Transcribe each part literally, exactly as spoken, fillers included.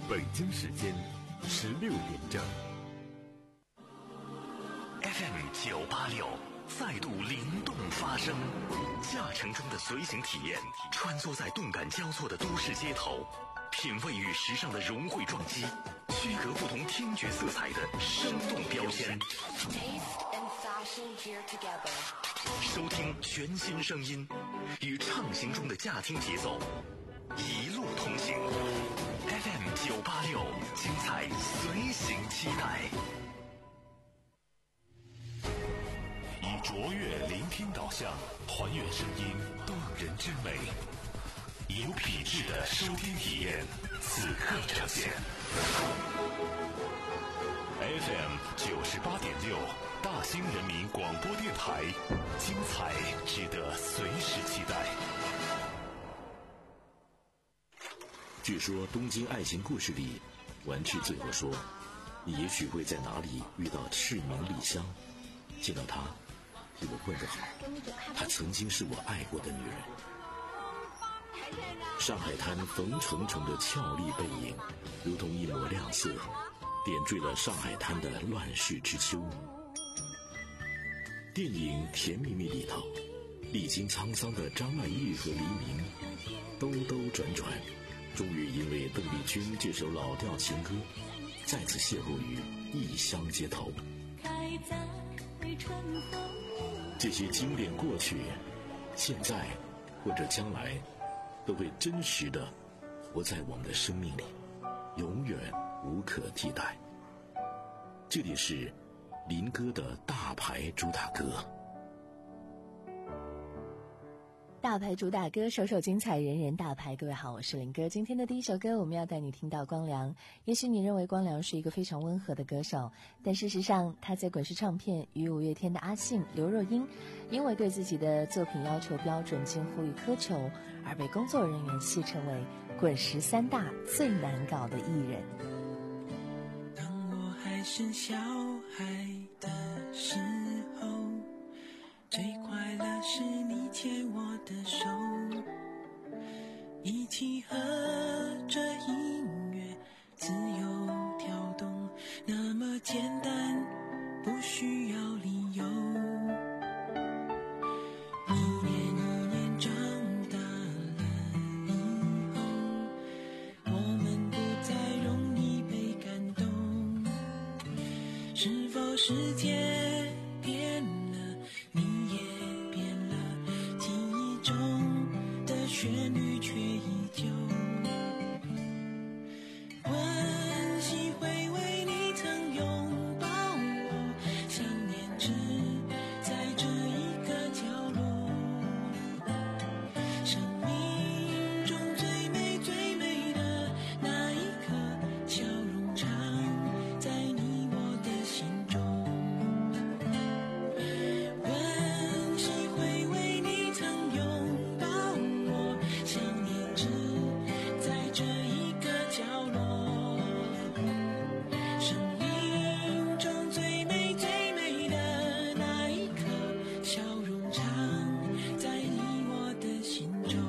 北京时间十六点整。 F M 九八六再度灵动发声，驾乘中的随行体验，穿梭在动感交错的都市街头，品味与时尚的融汇撞击，区隔不同听觉色彩的生动标签。收听全新声音，与畅行中的驾听节奏，一路同行。F M 九八六，精彩随行期待。以卓越聆听导向，还原声音动人之美，有品质的收听体验，此刻呈现。F M 九十八点六，大兴人民广播电台，精彩值得随时期待。 据说《东京爱情故事》里，丸治最后说：“你也许会在哪里遇到赤名莉香，见到她，替我问个好，她曾经是我爱过的女人。”上海滩冯程程的俏丽背影，如同一抹亮色，点缀了上海滩的乱世之秋。电影《甜蜜蜜》里头，历经沧桑的张曼玉和黎明，兜兜转转，终于因为邓丽君这首老调情歌，再次邂逅于异乡街头。这些经典过去，现在或者将来，都会真实的活在我们的生命里，永远无可替代。这里是林哥的大牌主打歌。 大牌主打歌，首首精彩，人人大牌。各位好，我是林哥。今天的第一首歌，我们要带你听到光良。也许你认为光良是一个非常温和的歌手，但事实上他在滚石唱片与五月天的阿信、刘若英因为对自己的作品要求标准近乎于苛求，而被工作人员戏称为滚石三大最难搞的艺人。 当我还是小孩的时候，最快乐是你牵我的手，一起和着音乐自由跳动，那么简单，不需要理由。一年一年长大了以后，我们不再容易被感动，是否世界变了，你也变了，记忆中的旋律却依旧。温习回味你曾拥抱我，想念只在这一个角落。生命中最美最美的那一刻，笑容常在你我的心中。温习回味你曾拥抱我，想念只在这一个角落。生命中最美最美的那一刻，笑容常在你我的心中。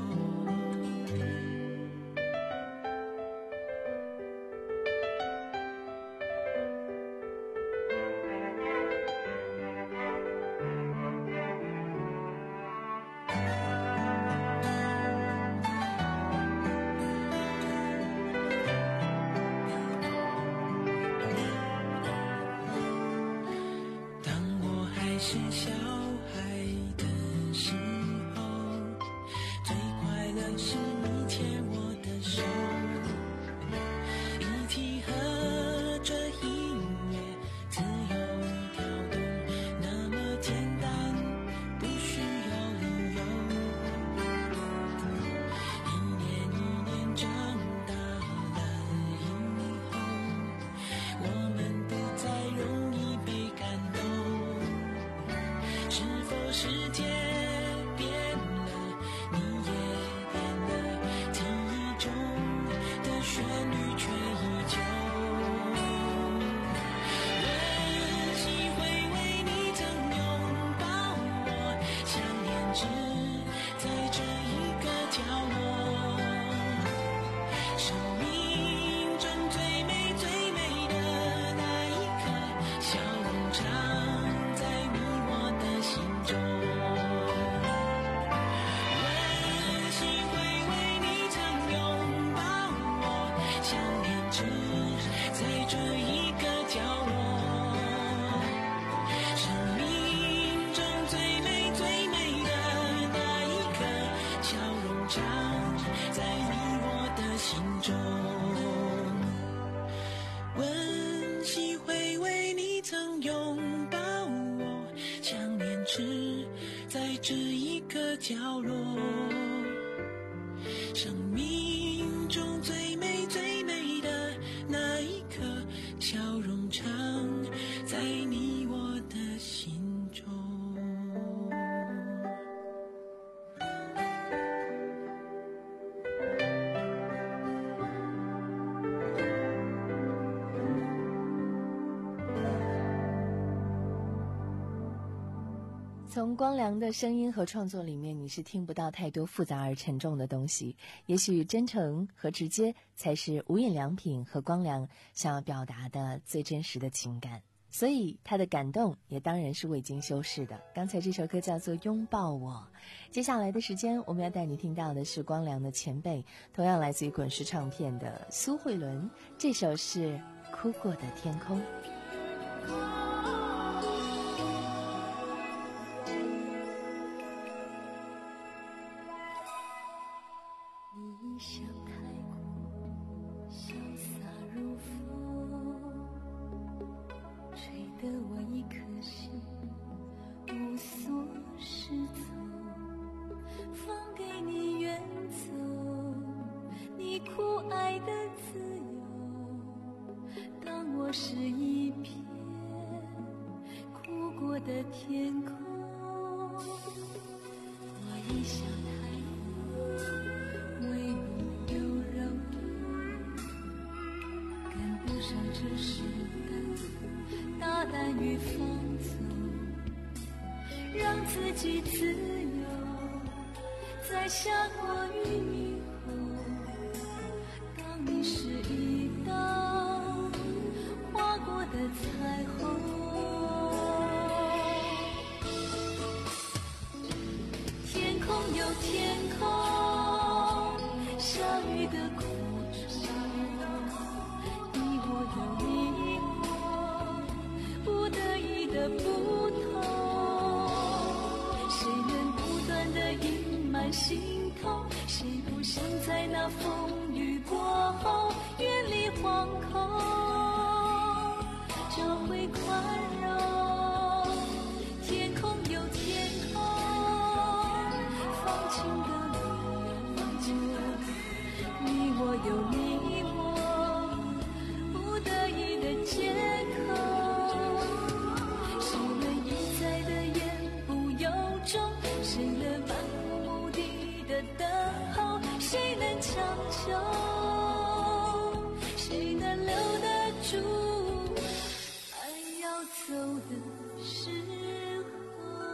当我还是小孩的时候，最快乐是你牵我的手，一起和着音乐自由跳动，那么简单，不需要理由。一年一年长大了以后，我们不再容易被感动， 角落，生命中最美最美的那一刻，笑容常在你我的心中。 从光良的声音和创作里面，你是听不到太多复杂而沉重的东西。也许真诚和直接才是无印良品和光良想要表达的最真实的情感，所以他的感动也当然是未经修饰的。刚才这首歌叫做《拥抱我》，接下来的时间我们要带你听到的是光良的前辈，同样来自于滚石唱片的苏慧伦，这首是《哭过的天空》。 你像太过潇洒如风，吹得我一颗心无所适从，放给你远走，你酷爱的自由。当我是一片哭过的天空，我一想太为你有柔赶不上这时代大胆与放纵，让自己自由，在下过雨以后，当你是一道划过的彩虹。天空有天空下雨的苦衷，你我有你我不得已的不同，谁能不断的隐瞒心痛，谁不想在那风雨过后远离惶恐，找回宽容。天空有天空放晴的你我有你我不得已的借口，谁能一再的言不由衷，谁能漫无目的的等候，谁能强求，谁能留得住爱要走的时候。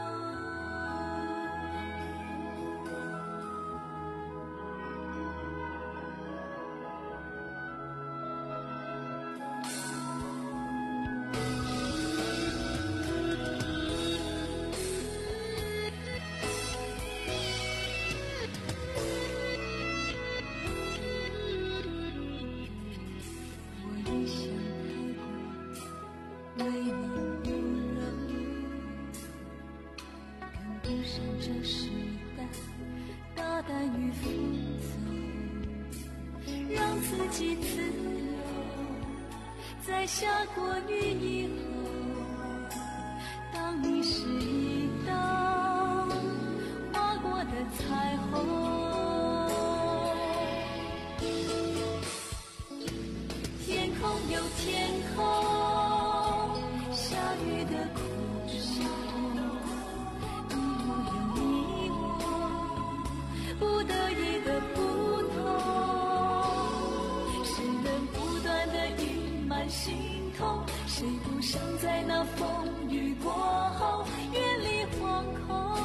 为你有柔赶不上这时代大胆与放纵，让自己自由，在下过雨以后，当你是一道划过的彩虹。天空有天空下雨的苦衷，你我有你我不得已的不同，谁能不断的隐瞒心痛，谁不想在那风雨过后远离惶恐，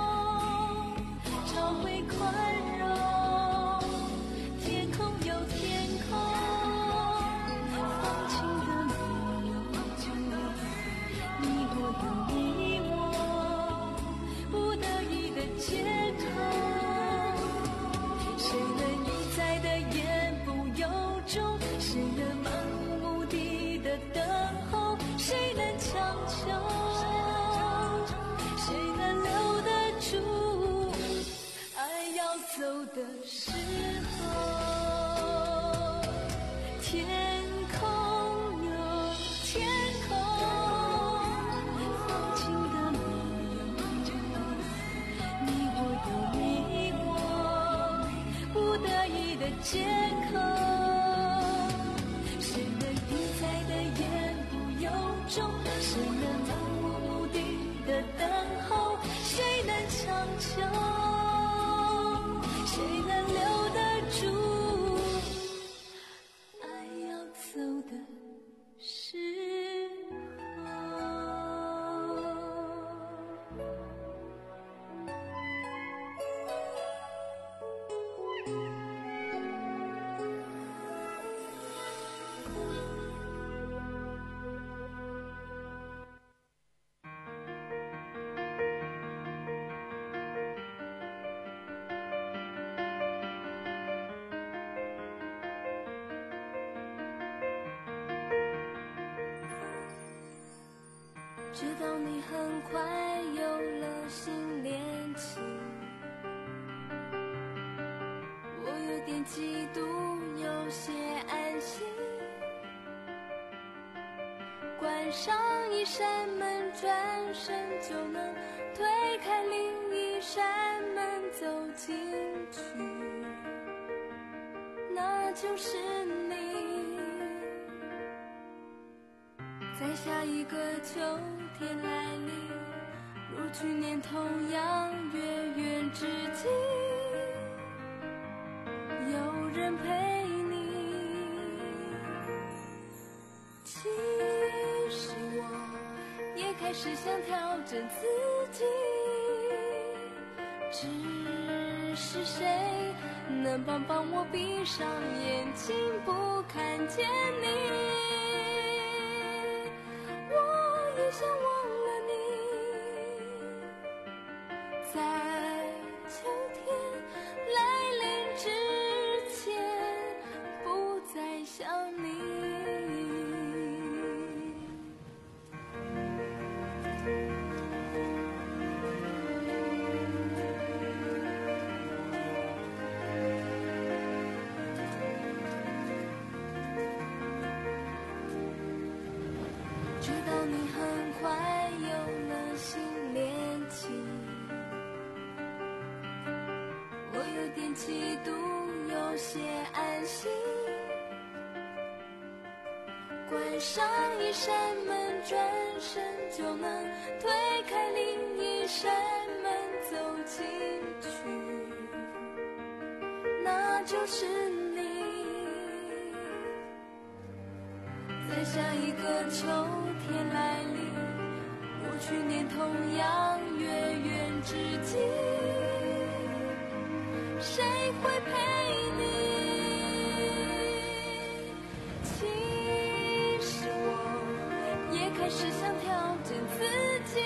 找回宽容。天空有天空放晴的理由，你我有你我不得已的借口，谁能一再的言不由衷，谁能漫无目的的等候，谁能强求，谁能留得住爱要走知道你很快有了新恋情，我有点嫉妒，有些安心。关上一扇门，转身就能推开另一扇门，走进去，那就是你。在下一个秋天来临，如去年同样月圆之际，有人陪你。其实我也开始想调整自己，只是谁能帮帮我闭上眼睛不看见你。我也想忘了你，在秋天来临之前不再想你。知道你很快有了新恋情，我有点嫉妒，有些安心。关上一扇门，转身就能推开另一扇门，走进去，那就是你。在下一个秋天来临，如去年同样月圆之际，谁会陪你？其实我也开始想调整自己，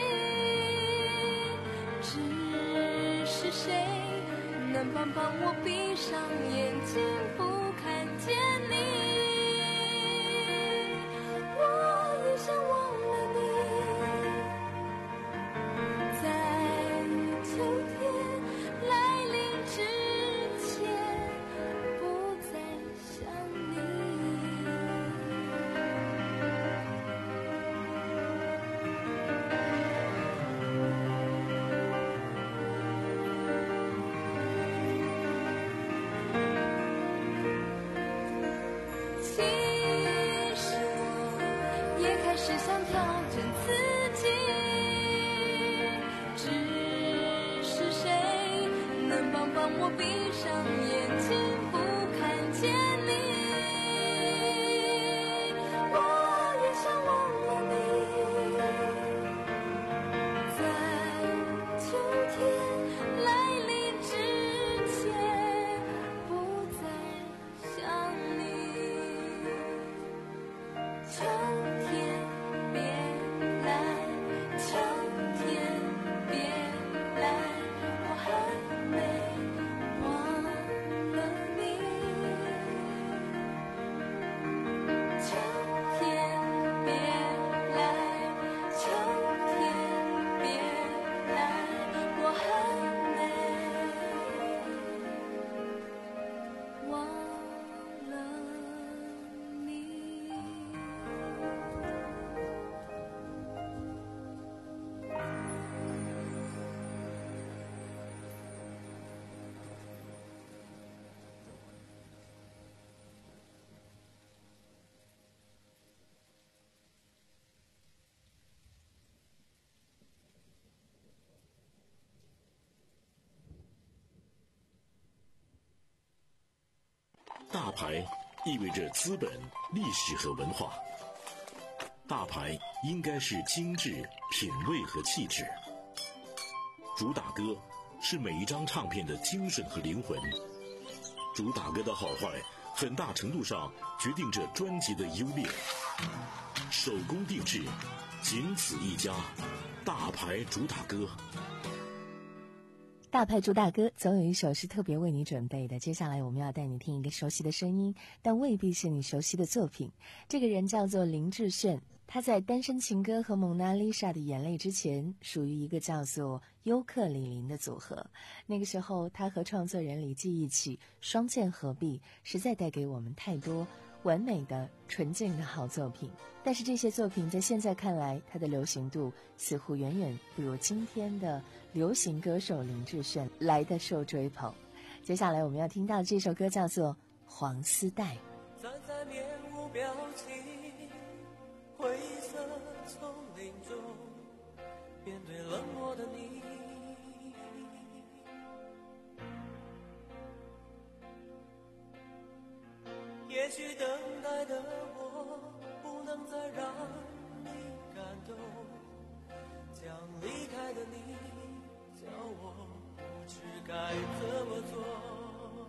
只是谁能帮帮我闭上眼睛不看见你。我也想忘了你，在秋天来临之前不再想你。其实我也开始想调整自己，只是谁能帮帮我闭上眼睛不看见你。我也想忘了你，在秋天来临之前不再想你。秋天别来，秋天别来，我还没忘了你。秋天别来，秋天别来，我还没忘了你。 大牌意味着资本、历史和文化。大牌应该是精致、品味和气质。主打歌是每一张唱片的精神和灵魂。主打歌的好坏，很大程度上决定着专辑的优劣。手工定制，仅此一家。大牌主打歌。 大牌主打歌总有一首是特别为你准备的，接下来我们要带你听一个熟悉的声音，但未必是你熟悉的作品。这个人叫做林志炫， 他在《单身情歌》和《蒙娜丽莎的眼泪》之前属于一个叫做尤克里林的组合。那个时候他和创作人李记一起双剑合璧，实在带给我们太多完美的纯净的好作品。但是这些作品在现在看来，它的流行度似乎远远不如今天的流行歌手林志炫来的受追捧。接下来我们要听到这首歌叫做《黄丝带》。 站在面无表情灰色丛林中，面对冷漠的你，也许等待的我不能再让你感动，将离开的你叫我不知该怎么做。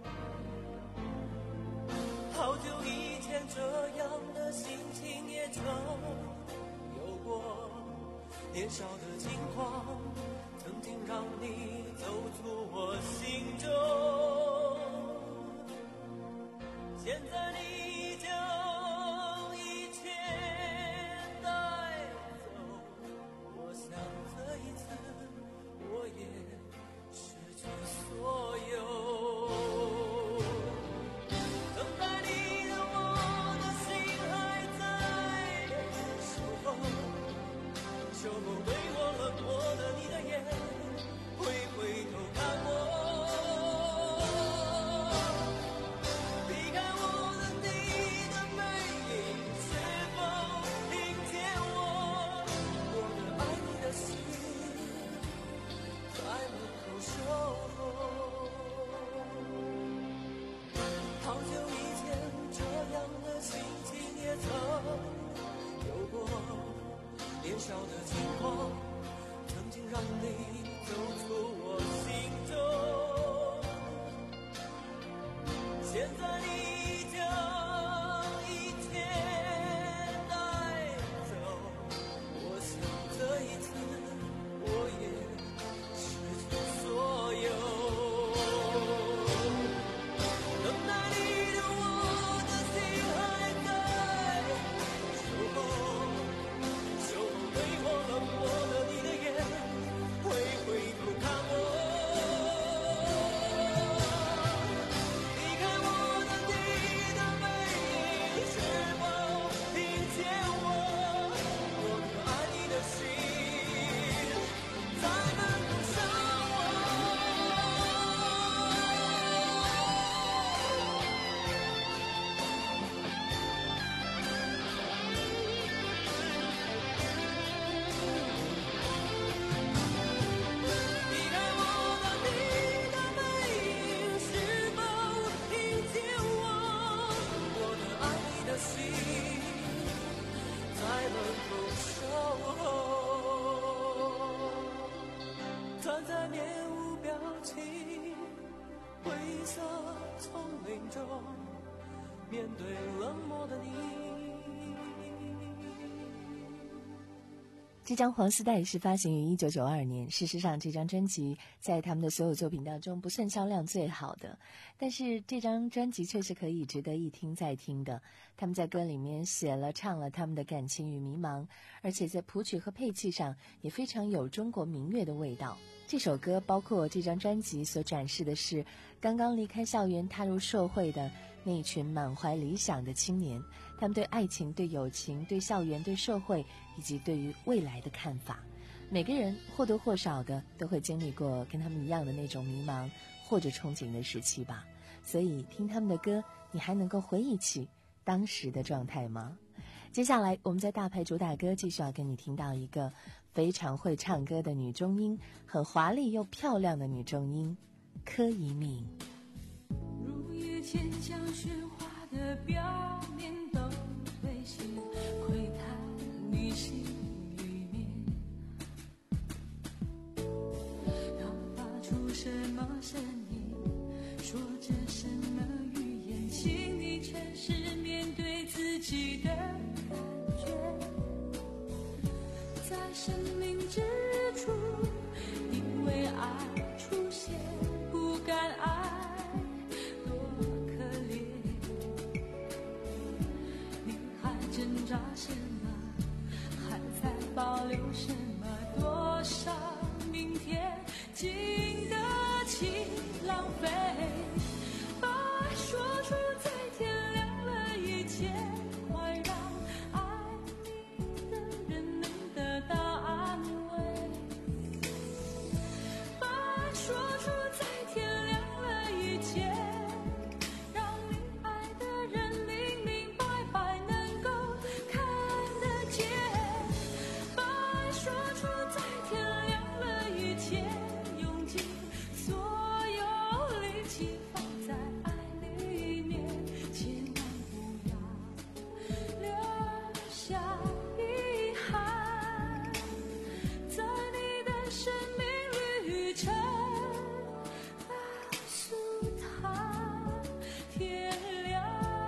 好久以前这样的心情也曾有过，年少的轻狂曾经让你走出我心中，现在你将一切带走，我想这一次我也失去所有。等待你的我的心还在守候，秋梦对我冷漠的你的眼，会回头看我。好久以前这样的心情也曾有过，年少的轻狂曾经让你走出我心中，现在你将一切带走，我想这一次我也失去所有。等待你的我的心还在守候，秋梦对我冷漠的你的眼，会回头看我。离开我的你的背影，是否听见我我可爱你的心在门口向站在面无表情灰色丛林中，面对冷漠的你。 这张黄丝带是发行于一九九二年，事实上这张专辑在他们的所有作品当中不算销量最好的，但是这张专辑却是可以值得一听再听的。他们在歌里面写了唱了他们的感情与迷茫，而且在谱曲和配器上也非常有中国民乐的味道。这首歌包括这张专辑所展示的是刚刚离开校园踏入社会的那一群满怀理想的青年，他们对爱情、对友情、对校园、对社会以及对于未来的看法。每个人或多或少的都会经历过跟他们一样的那种迷茫或者憧憬的时期吧，所以听他们的歌，你还能够回忆起当时的状态吗？接下来我们在大牌主打歌继续要跟你听到一个非常会唱歌的女中音，很华丽又漂亮的女中音柯以敏。 如月牵强喧哗的表面都被心窥探你心里面，要发出什么声音，说着什么语言，请你诚实面对自己的感觉，在生命之初因为爱出现，不敢爱多可怜，你还挣扎什么？ 留什么？多少明天经得起浪费？把爱说出，在天亮了以前，快让爱你的人能得到安慰。把爱说出，在天亮了以前，让你爱的人明明白白能够看得见。把爱说出，在天亮了以前，用尽所有力气放在爱里面，千万不要留下遗憾。在你的生命旅程，告诉他天亮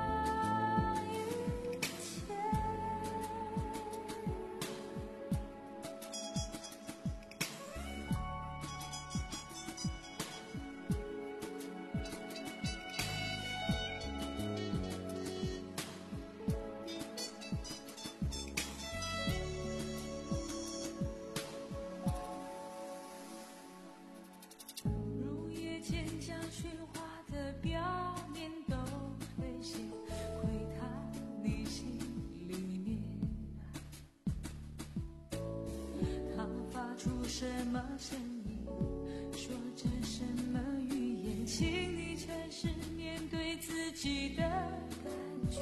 以前。入夜渐将喧哗的表面都兑现，窥探你心里面。他发出什么声音，说着什么语言，请你诚实面对自己的感觉。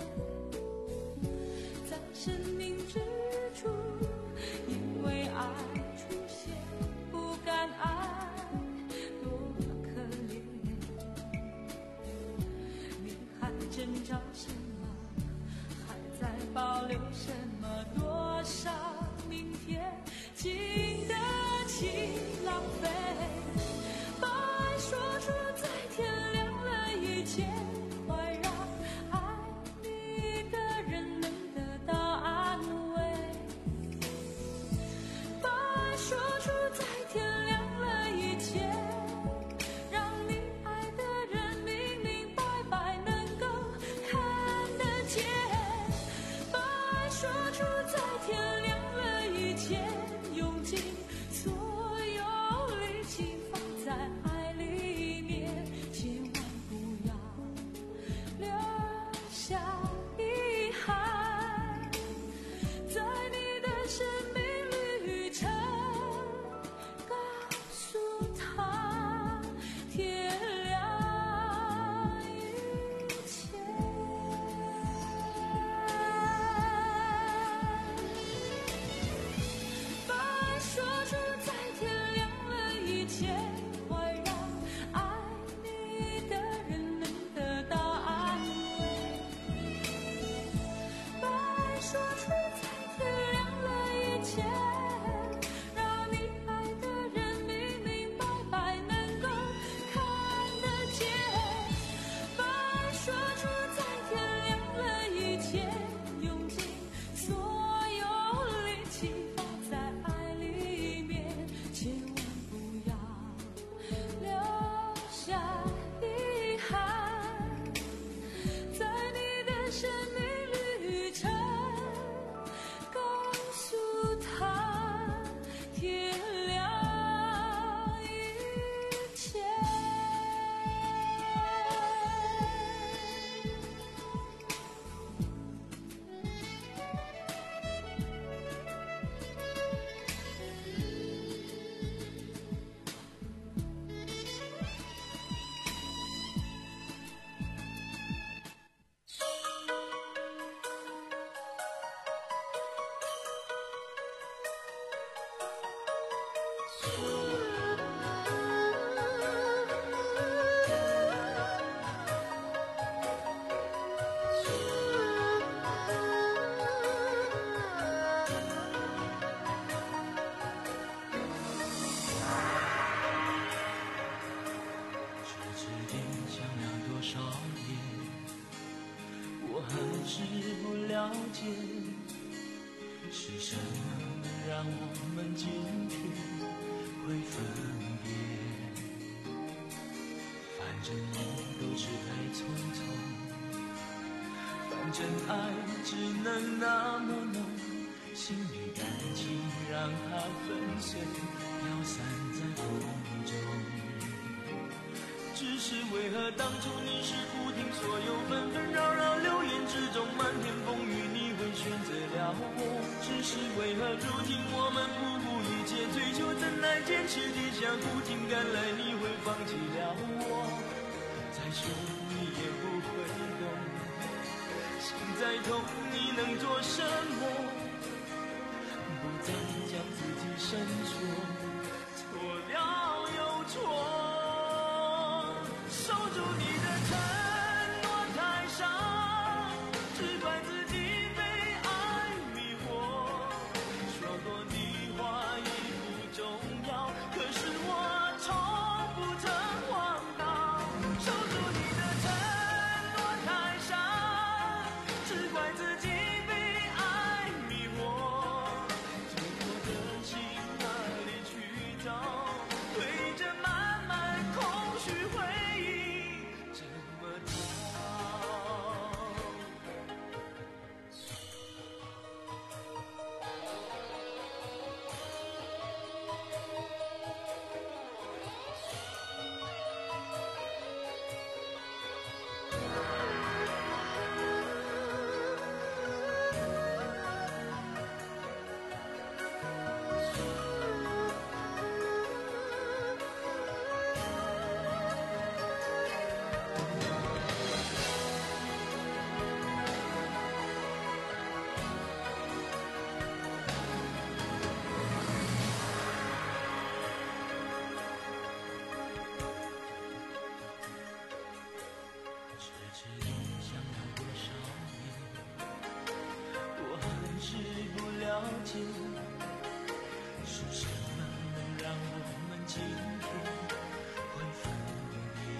在生命之初，因为爱出现，不敢爱，多可怜。你还挣扎什么？还在保留什么？多少明天经得起浪费？把爱说出，在天亮了以前，快让爱你的人能得到安慰。把爱说出，在天亮了以前，让你爱的人明明白白能够看得见。把爱说出，在天亮了以前，用尽所有力气放在爱里面，千万不要留下遗憾。在你的生命旅程，告诉他天亮以前。把爱说出，在天亮了以前，快让爱你的人能得到安慰。把爱说出，在天亮了以前，让你爱的人明明白白能够看得见。把爱说出，在天亮了以前，用尽所有力气放在爱里面，千万不要留下遗憾。在你的生命旅程，告诉他天亮以前。这支电响了多少年，我还是不了解，是什么让我们今天会分别？反正路都是太匆匆，反正爱只能那么浓， 心与感情让它粉碎，飘散在风中。只是为何当初你是不听所有纷纷扰扰流言之中漫天风雨，你会选择了我？只是为何如今我们不顾一切追求，怎奈坚持底下苦尽甘来，你会放弃了我？再说你也不会懂，心再痛你能做什么？不再将自己深锁，错了又错。守住你的承诺太少，只怪自己被爱迷惑。说过的话已不重要，可是我从不曾忘到。守住你的承诺太少，只怪自己被爱迷惑。最后的心哪里去找？对着满满空虚回忆这么逃。痴痴地想要多少年，我还是不了解，是什么能让我们今天会分别？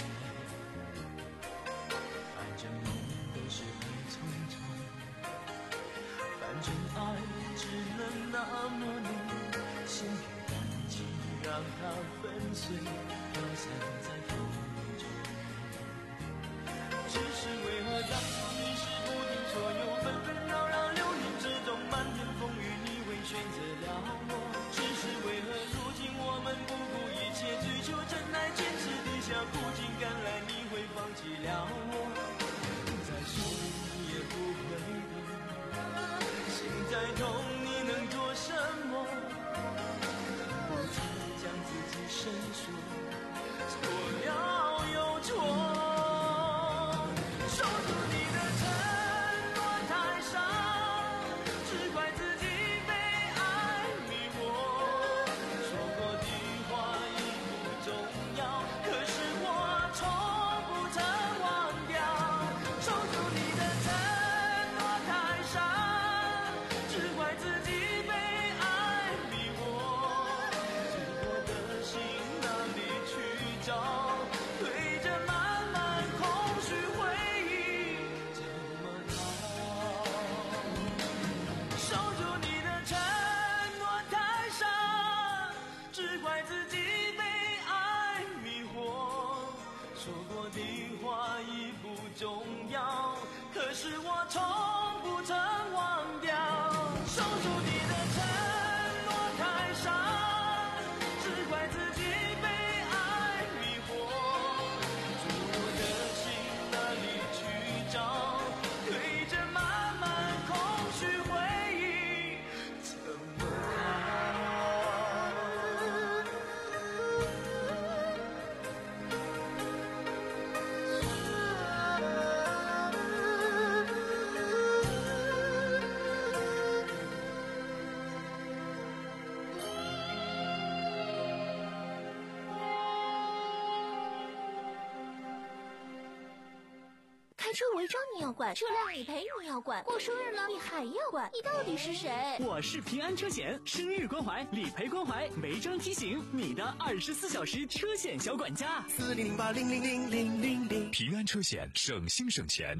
反正梦都是很匆匆，反正爱只能那么浓，心与感情让它粉碎，飘散在风中。只是为何当初你是不听所有纷纷扰扰流言之中漫天风雨，你会选择了我？只是为何如今我们不顾一切追求真爱，坚持底下苦尽甘来，你会放弃了我？再说你也不会懂，心再痛你能做什么？不再将自己深锁，错了又错。守住你的承诺太少，只怪自己被爱迷惑。说过的话已不重要，可是我从不曾忘掉。守住你的承诺太少，只怪自己被爱迷惑。最后的心哪里去找？对着满满空虚回忆怎么逃？守住你的承诺太少，只怪自己被爱迷惑。说过的话已不重要，可是我从不曾忘掉。守住你的承诺太少，只怪自己被爱迷惑。最后的心哪里去找？对着满满空虚回忆怎么开车违章你要管，车辆理赔你要管，过生日了你还要管，你到底是谁？ 我是平安车险，生日关怀，理赔关怀，违章提醒，你的二十四小时车险小管家。 四零零八零零零零零零，平安车险，省心省钱。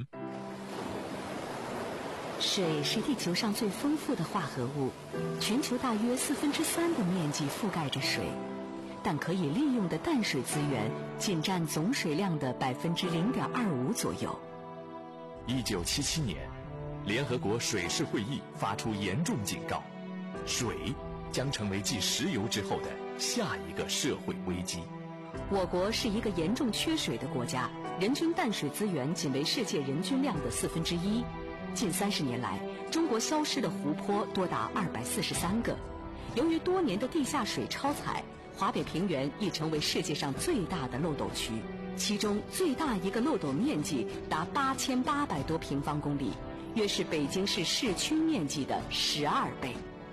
水是地球上最丰富的化合物，全球大约四分之三的面积覆盖着水，但可以利用的淡水资源仅占总水量的百分之零点二五左右。 一九七七年， 联合国水事会议发出严重警告，水将成为继石油之后的下一个社会危机。 我国是一个严重缺水的国家，人均淡水资源仅为世界人均量的四分之一。近三十年来，中国消失的湖泊多达二百四十三个。由于多年的地下水超采，华北平原已成为世界上最大的漏斗区，其中最大一个漏斗面积达八千八百多平方公里，约是北京市市区面积的十二倍。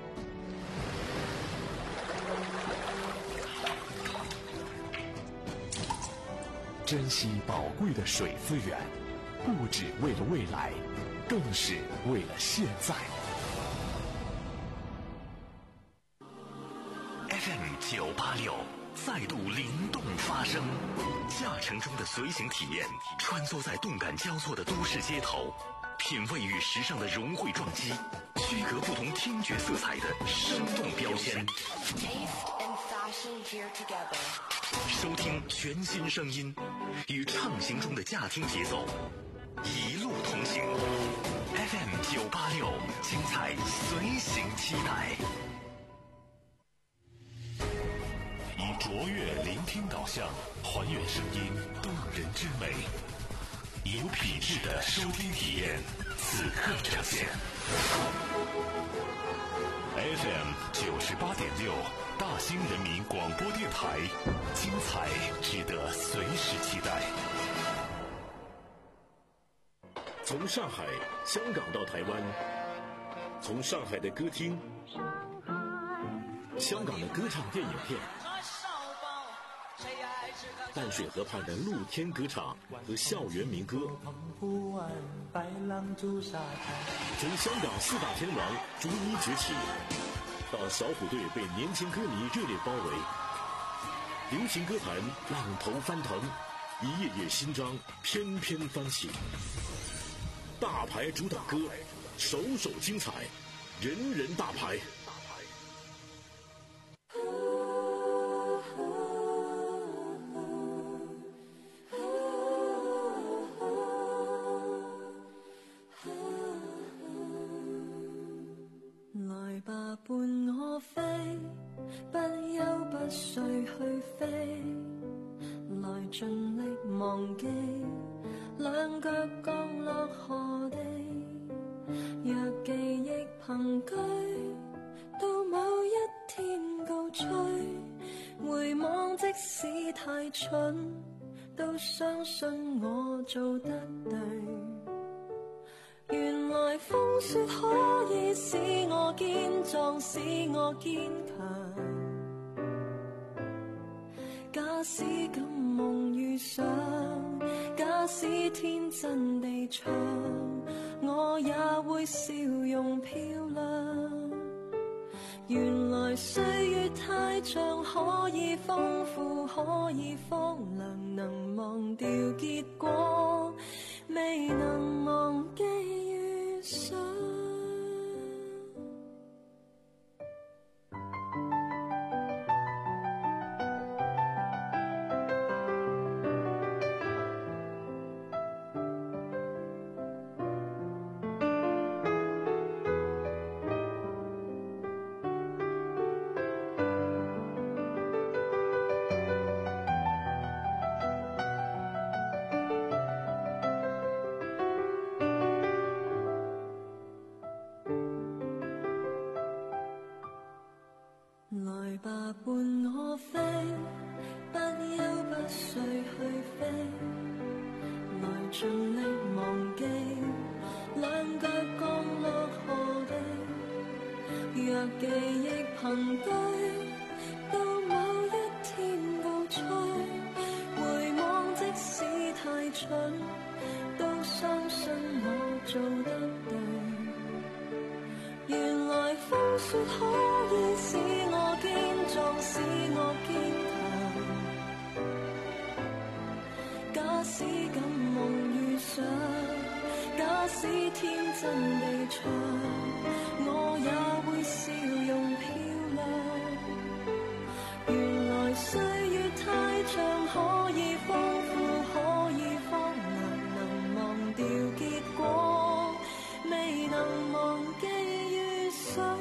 珍惜宝贵的水资源，不只为了未来，更是为了现在。 F M 九八六，再度灵动发声，驾乘中的随行体验，穿梭在动感交错的都市街头，品味与时尚的融汇撞击，区隔不同听觉色彩的生动标签。收听全新声音，与畅行中的驾听节奏，一路同行。F M 九八六，精彩随行期待。 以卓越聆听导向，还原声音动人之美，有品质的收听体验，此刻呈现。F M 九十八点六，大兴人民广播电台，精彩值得随时期待。从上海、香港到台湾，从上海的歌厅、香港的歌唱电影片，淡水河畔的露天歌场和校园民歌，从香港四大天王逐一崛起，到小虎队被年轻歌迷热烈包围，流行歌坛浪头翻腾，一页页新章翩翩翻起。大牌主打歌，首首精彩，人人大牌。 來吧，伴我飛，不休不睡去飛，來盡力忘記兩腳降落河地。若記憶憑據，到某一天高吹，回望即使太蠢，都相信我做得對。原來風雪可以使我堅壯，使我堅強。假使敢夢遇上，假使天真地唱，我也會笑容漂亮。原來歲月太長，可以豐富，可以荒涼，能忘掉結果，未能忘記遇上。來吧，伴我飛，不休不睡去飛，來盡力忘記兩腳降落河地。若記憶憑據，到某一天高吹，回望即使太蠢，都相信我做得對。原來風雪可以使我堅壯，使我堅強。假使敢夢遇上，假使天真地唱，我也會笑容漂亮。原來歲月太長，可以豐富，可以荒涼，能忘掉結果，未能忘記遇上。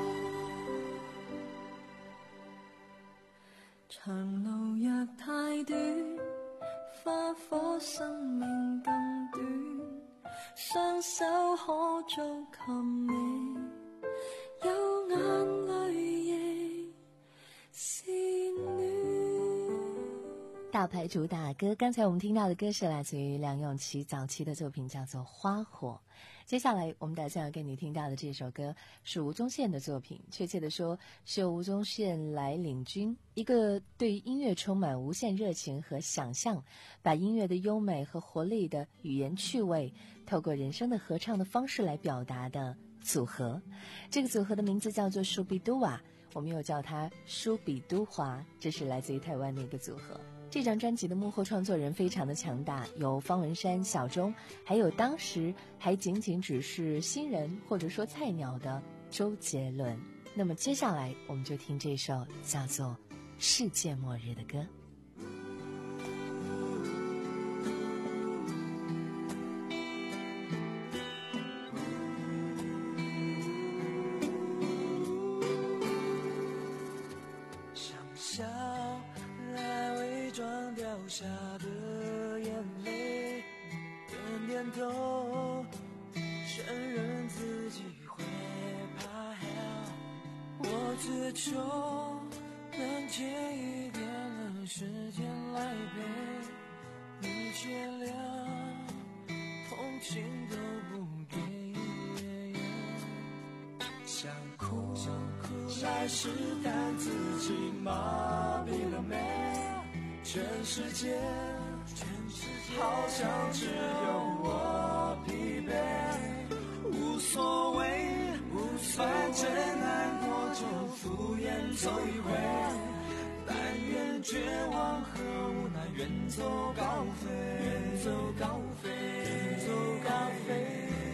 長路若太短，花火生命更短，雙手可做琴尾，有眼淚亦是暖。 大牌主打歌，刚才我们听到的歌是来自于梁咏琪早期的作品，叫做《花火》。接下来我们打算要给你听到的这首歌是吴宗宪的作品，确切的说是由吴宗宪来领军，一个对音乐充满无限热情和想象，把音乐的优美和活力的语言趣味透过人声的合唱的方式来表达的组合。这个组合的名字叫做舒比都瓦，我们又叫它舒比都华，这是来自于台湾的一个组合。这张专辑的幕后创作人非常的强大，有方文山、小钟，还有当时还仅仅只是新人或者说菜鸟的周杰伦。那么接下来我们就听这首叫做《世界末日》的歌。 下的眼泪，点点头，承认自己会怕。我只求能借一点的时间来陪你减量，同情都不给。想哭想哭来试探自己麻痹了没，全世界，全世界好像只有我疲惫，无所谓，无所谓，反正难过就敷衍走一回，但愿绝望和无奈远走高飞，远走高飞，远走高飞。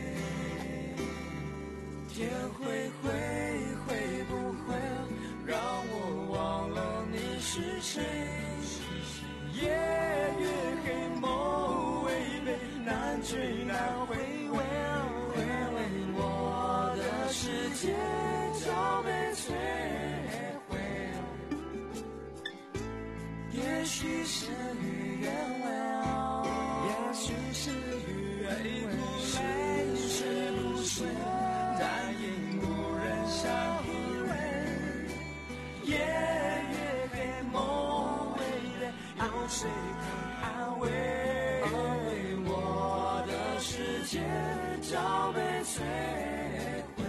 天会灰，会不会让我忘了你是谁？夜越黑，梦违背，难追难回味，回味我的世界早被摧毁。也许是与愿违，也许是与愿违，睡睡不睡，但因无人相依偎。夜越黑，梦违背，有谁肯安慰？我的世界早被摧毁。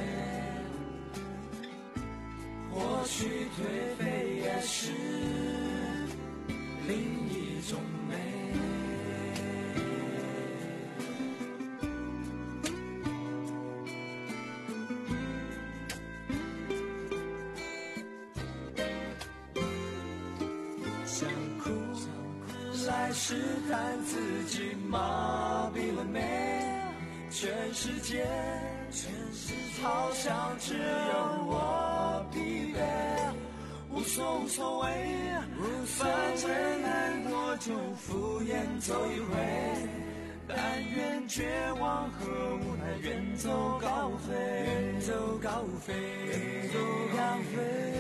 或许颓废也是另一种美。想哭来试探自己麻痹了没，全世界全世界好像只有我疲惫，无所无所谓，反正难过就敷衍走一回，但愿绝望和无奈远走高飞，远走高飞，远走高飞。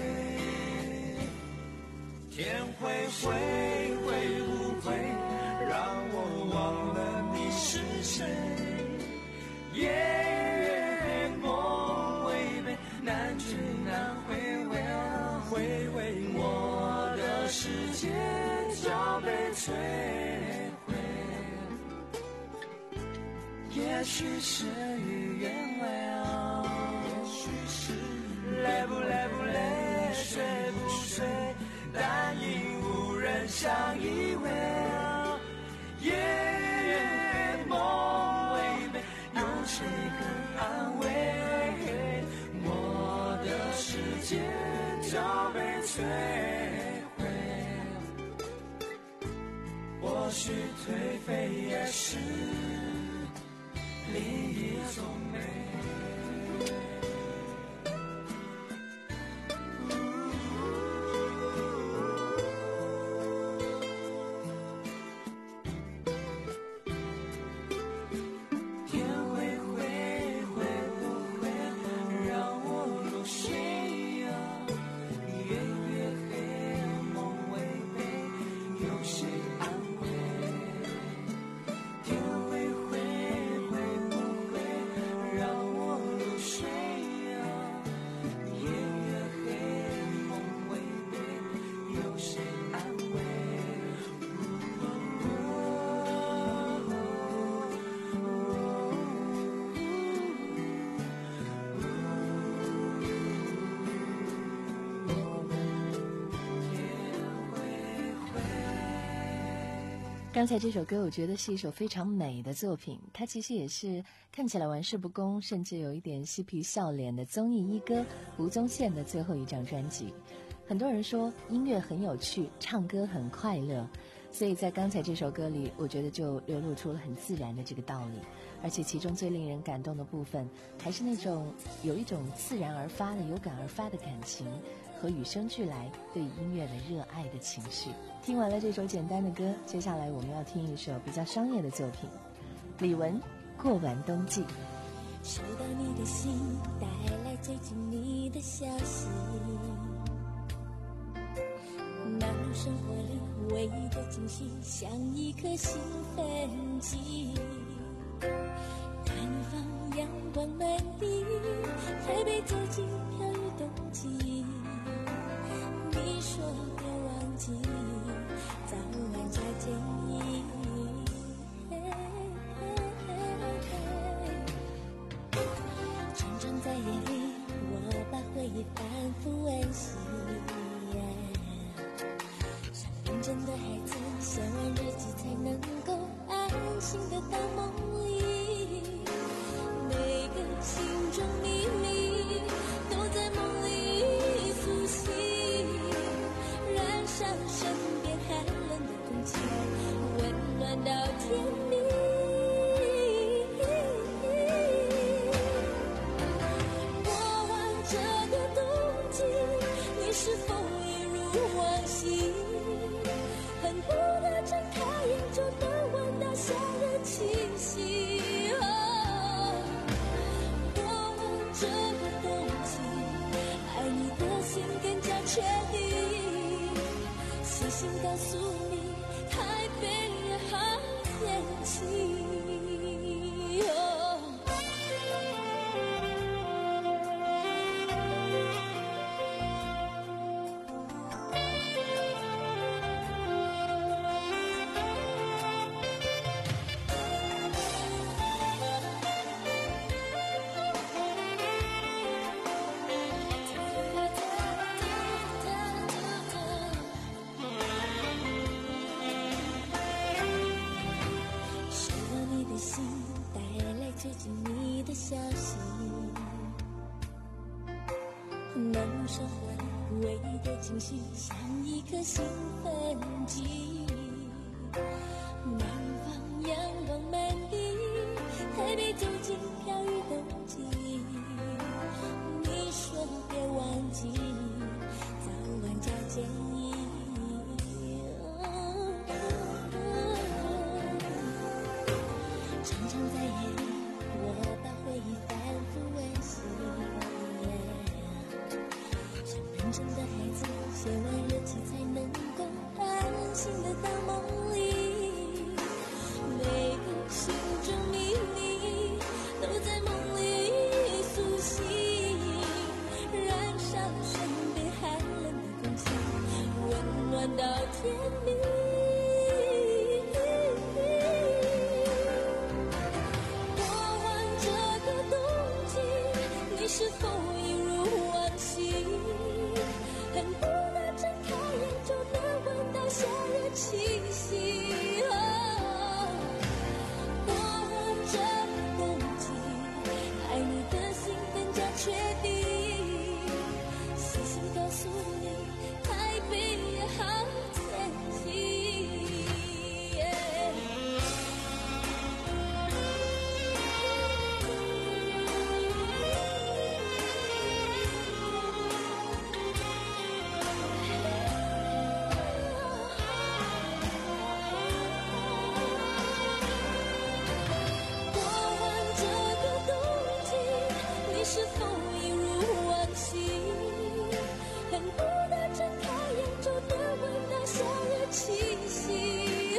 天会灰，会不会让我忘了你是谁？夜越黑，梦违背，难追难回味，回味我的世界早被摧毁。也许是与愿违，也许是累不累不累，睡不睡，但因无人相依偎，夜越梦违背，有谁肯安慰？我的世界早被摧毁。或许颓废也是另一种美。天会灰，会不刚才这首歌我觉得是一首非常美的作品，它其实也是看起来玩世不恭，甚至有一点嬉皮笑脸的综艺一哥吴宗宪的最后一张专辑。很多人说音乐很有趣，唱歌很快乐，所以在刚才这首歌里，我觉得就流露出了很自然的这个道理。而且其中最令人感动的部分，还是那种有一种自然而发的、有感而发的感情和与生俱来对音乐的热爱的情绪。听完了这首简单的歌，接下来我们要听一首比较商业的作品，李玟《过完冬季》。 收到你的信，带来最近你的消息，忙碌生活里唯一的惊喜，像一颗兴奋剂。南方阳光满地，台北走进飘雨冬季。你说别忘记，早晚加建议。常常在夜里，我把回忆反复温习。像认真的孩子，写完日记才能够安心的到梦里。每个心中秘密都在梦里苏醒，燃烧身边寒冷的空气，温暖到天明。过完这个冬季，你是否一如往昔，恨不得睁开眼就能闻到夏日气息。过完这个冬季，爱你的心更加确定。细心告诉你，台北也好天气。最近你的消息，忙碌生活里唯一的惊喜，像一颗兴奋剂。南方阳光满地，台北走进飘雨冬季。你说别忘记，早晚加建议。常常在夜里，我把回忆反复温习，像认真的孩子，写完日记才能够安心的到梦里。每个心中秘密都在梦里苏醒，燃烧身边寒冷的空气，温暖到天明。是否一如往昔，恨不得睁开眼就能闻到夏日气息。过完这个冬季，爱你的心更加确定。细心告诉你，台北也好天气。是否一如往昔，恨不得睁开眼就能闻到夏日气息。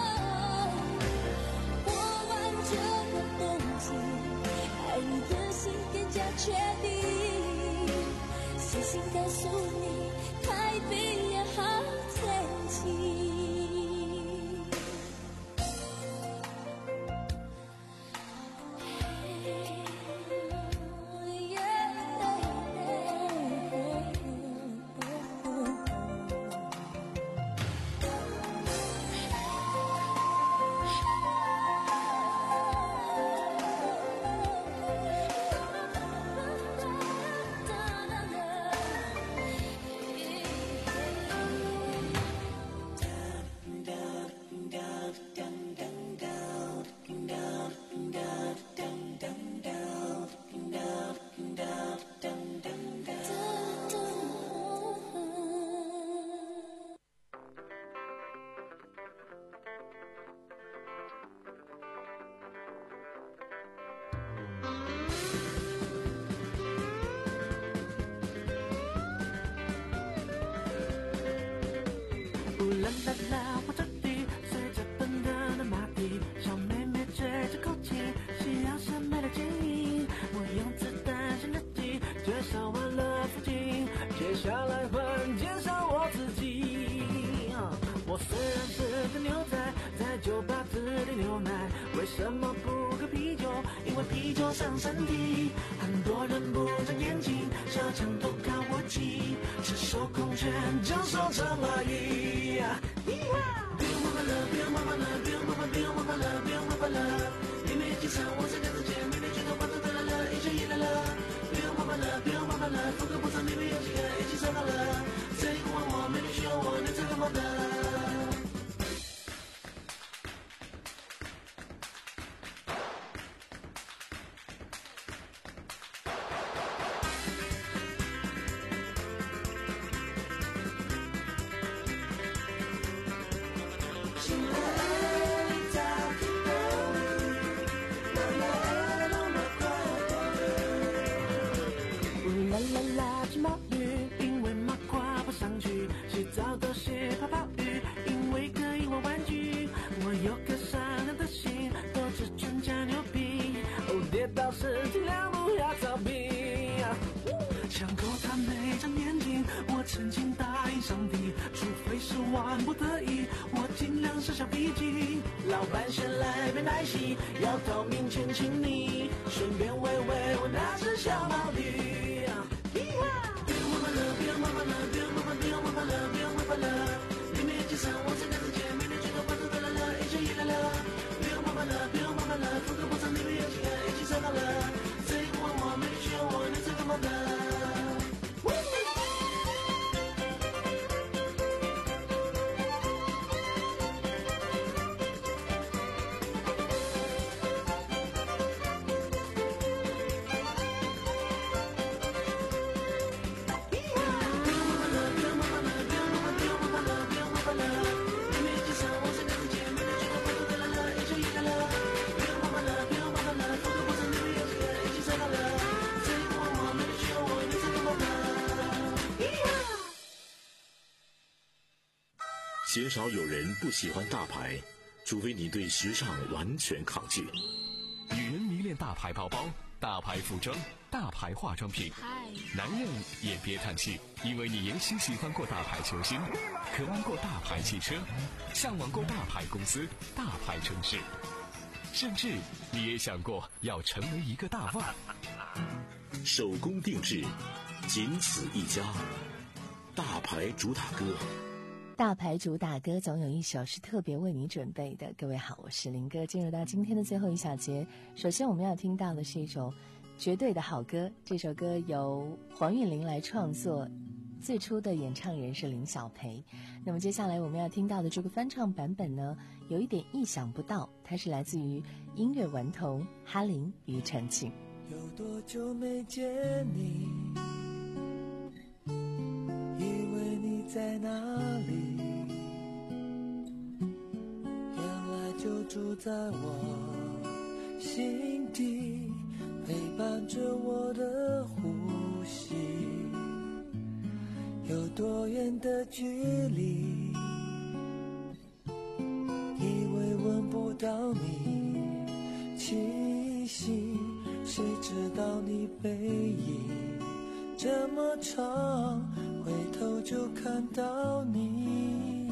过完这个冬季，爱你的心更加确定。细心告诉你，台北也好天气。 啦啦啦，火车底随着奔腾的马蹄，小妹妹吹着口琴，需要什么的建议？我用子弹写日记，介绍完了附近，接下来换介绍我自己。我虽然是个牛仔，在酒吧只点牛奶，为什么不喝啤酒？因为啤酒伤身体。很多人不长眼睛，小强都看我急，赤手空拳就手成蚂蚁。不用麻烦了，不用麻烦了，不用麻烦，不用麻烦了，不用麻烦了。你没经常我在两次见，妹妹觉得花都得来了，一切依赖了。不用麻烦了，不用麻烦了，风格不错，你们有几个一起上到了。这一个问我，妹妹需要我，你在干嘛的？想勾他没长眼睛，我曾经答应上帝，除非是万不得已，我尽量设小脾气。老板先来杯奶昔，要到面前请你，顺便喂喂我那只小毛驴。不用麻烦了，不用麻烦了，不用麻烦，不用麻烦了，不用麻烦了。你没介绍我在两次见，妹妹觉得花都得来了，一切依赖了。不用麻烦了，不用麻烦了，风格不错，你们有几个一起上到了。这一个问我，妹妹需要我，你在干嘛的？ 鲜少有人不喜欢大牌，除非你对时尚完全抗拒。 女人迷恋大牌包包、大牌服装、大牌化妆品，男人也别叹气，因为你也许喜欢过大牌球星，渴望过大牌汽车，向往过大牌公司、大牌城市，甚至你也想过要成为一个大腕。 手工定制，仅此一家。大牌主打歌。 大牌主打歌总有一首是特别为你准备的。各位好，我是林哥。进入到今天的最后一小节，首先我们要听到的是一首绝对的好歌，这首歌由黄韵玲来创作，最初的演唱人是林小培。那么接下来我们要听到的这个翻唱版本呢，有一点意想不到，它是来自于音乐顽童哈林与陈庆。 有多久没见你，以为你在哪里，原来就住在我心底，陪伴着我的呼吸。有多远的距离，以为闻不到你气息，谁知道你背影这么长，回头就看到你。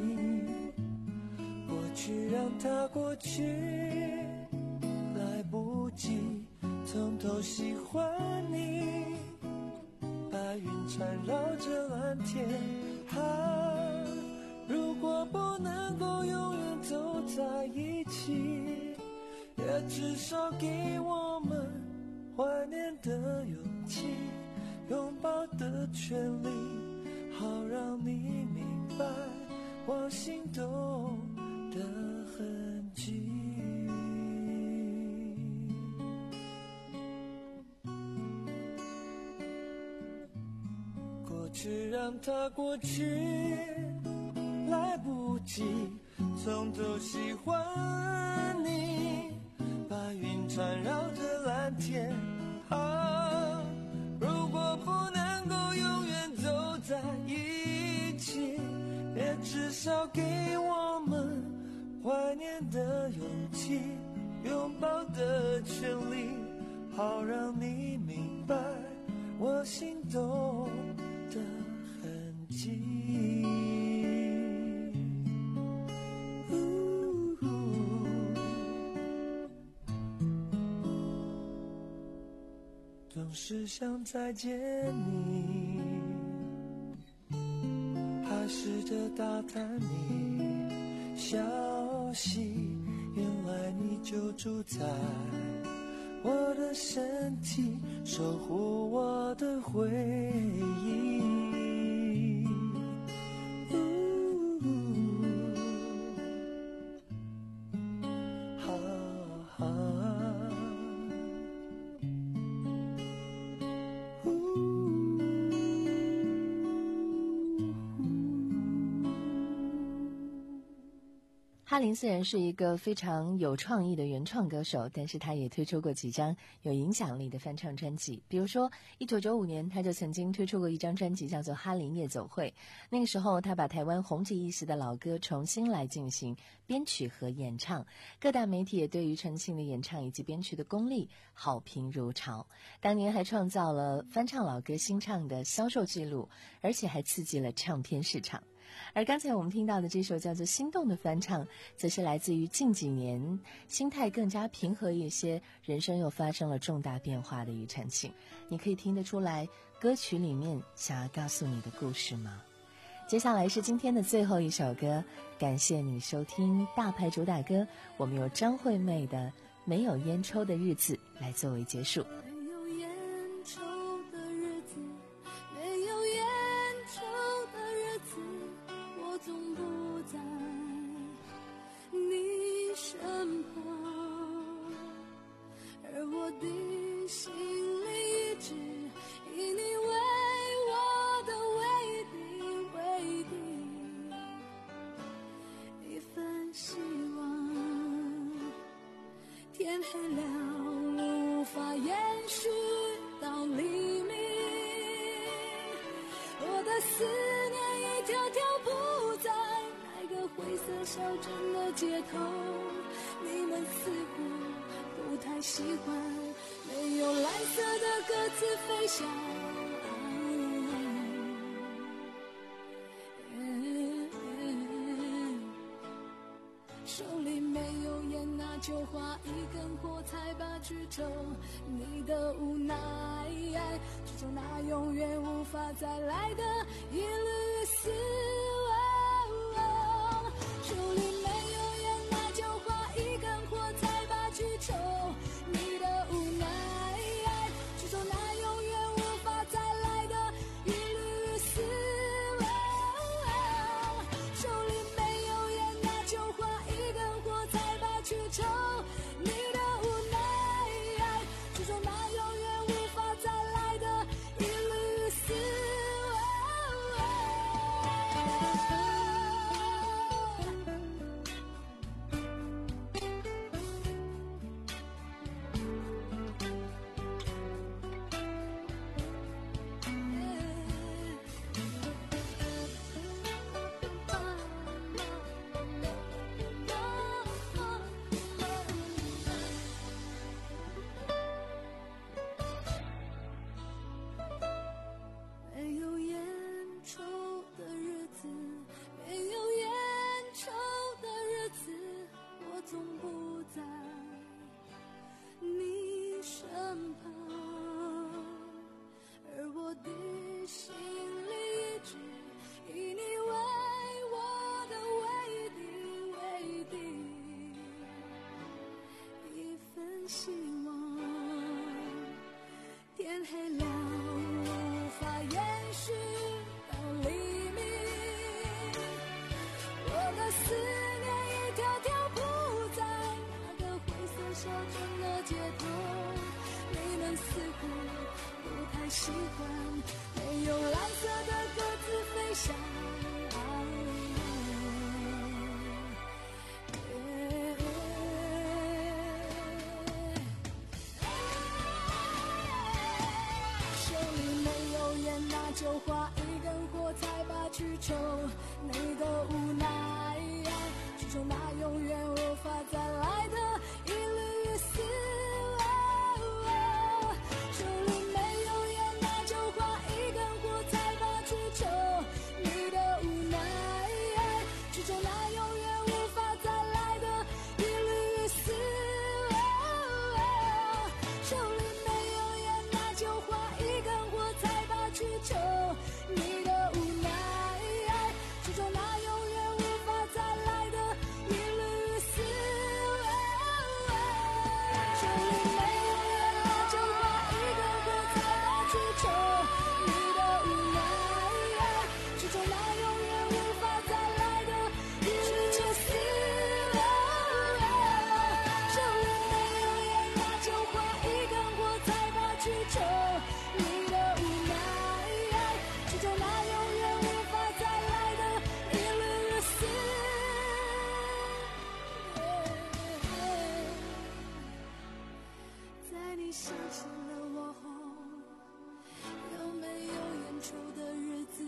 过去让它过去，来不及从头喜欢你。白云缠绕着蓝天，啊，如果不能够永远走在一起，也至少给我们怀念的勇气，拥抱的权利，好让你明白我心动的痕迹。过去让它过去，来不及从头喜欢你。白云缠绕着蓝天，啊，如果不能够永远走在一起，也至少要给我们怀念的勇气，拥抱的权利，好让你明白我心动的痕迹。总是想再见你，还试着打探你消息，原来你就住在我的身体，守护我的回忆。 哈林虽然是一个非常有创意的原创歌手，但是他也推出过几张有影响力的翻唱专辑。比如说一九九五年他就曾经推出过一张专辑叫做《哈林夜总会》，那个时候他把台湾红极一时的老歌重新来进行编曲和演唱，各大媒体也对于陈庆的演唱以及编曲的功力好评如潮，当年还创造了翻唱老歌新唱的销售记录，而且还刺激了唱片市场。而刚才我们听到的这首叫做《心动》的翻唱，则是来自于近几年心态更加平和一些，人生又发生了重大变化的庾澄庆。你可以听得出来歌曲里面想要告诉你的故事吗？接下来是今天的最后一首歌，感谢你收听大牌主打歌，我们由张惠妹的《没有烟抽的日子》来作为结束。 没有烟抽的日子，没有烟抽的日子，我总不在你身旁，而我的心里一直以你为我的唯一唯一，一份希望，天黑了无法延续到黎明，我的思念一条条铺在那个灰色小镇的街头，你们似乎不太习惯没有蓝色的鸽子飞翔，手里没有烟，那就划一根火柴吧去抽，你的无奈，这种那永远无法再来的一缕丝望。手里没有烟，那就划一根火柴吧去抽，你的无奈，这种那永远无法再来的一缕丝望。手里没有烟，那就划一根火柴吧去抽，你的无奈，这种那永远无法再来的一缕丝没有烟抽的日子，没有烟抽的日子，我总不在你身旁，而我的心里一直以你为我的唯一唯一，一份希望，天黑了无法延续到黎明，我的思念一条条铺在那个灰色小镇的街头，你们似乎不太习惯没有蓝色的鸽子飞翔，手里没有烟，那就划一根火柴吧去抽你的无奈，去抽那永远无法再来的一缕丝。手里没有烟，那就划一根火柴吧去抽你的无奈，去抽那永远无法再来的一缕丝。手里没有烟，那就划一根火柴吧去抽你的无奈，去抽那永远无法再来的一缕丝。手里没有烟，那就划一根火柴吧去抽你的无奈，去抽那永远无法再来的一缕丝。手里没有烟，那就划一根火柴吧去抽你的无奈，去抽那永远无法再来的一缕丝。在你想起了我后，有没有演出的日子？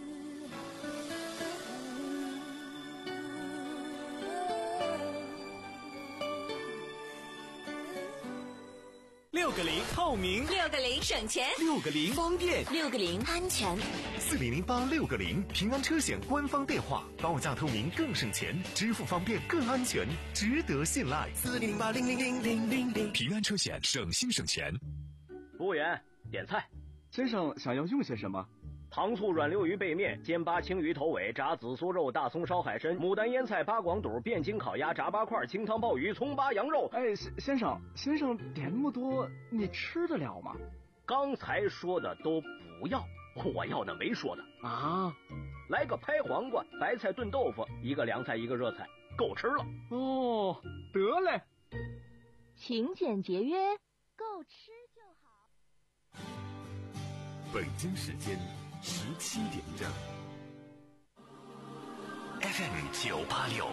六个零透明， 六个零省钱， 六个零方便， 六个零安全。 四零零八六个零，平安车险官方电话，报价透明更省钱，支付方便更安全，值得信赖。 四零零八零零零零零零， 平安车险省心省钱。 服务员，点菜。 先生想要用些什么？ 糖醋软溜鱼背面、煎八青鱼头尾、炸紫苏肉、大葱烧海参、牡丹腌菜、八广肚、汴京烤鸭、炸八块、清汤鲍鱼、葱八羊肉。 哎，先生，先生点那么多，你吃得了吗？ 刚才说的都不要，我要的没说的啊。 来个拍黄瓜、白菜炖豆腐，一个凉菜，一个热菜，够吃了。 哦，得嘞。 勤俭节约，够吃就好。 北京时间十七点整。 F M 九八六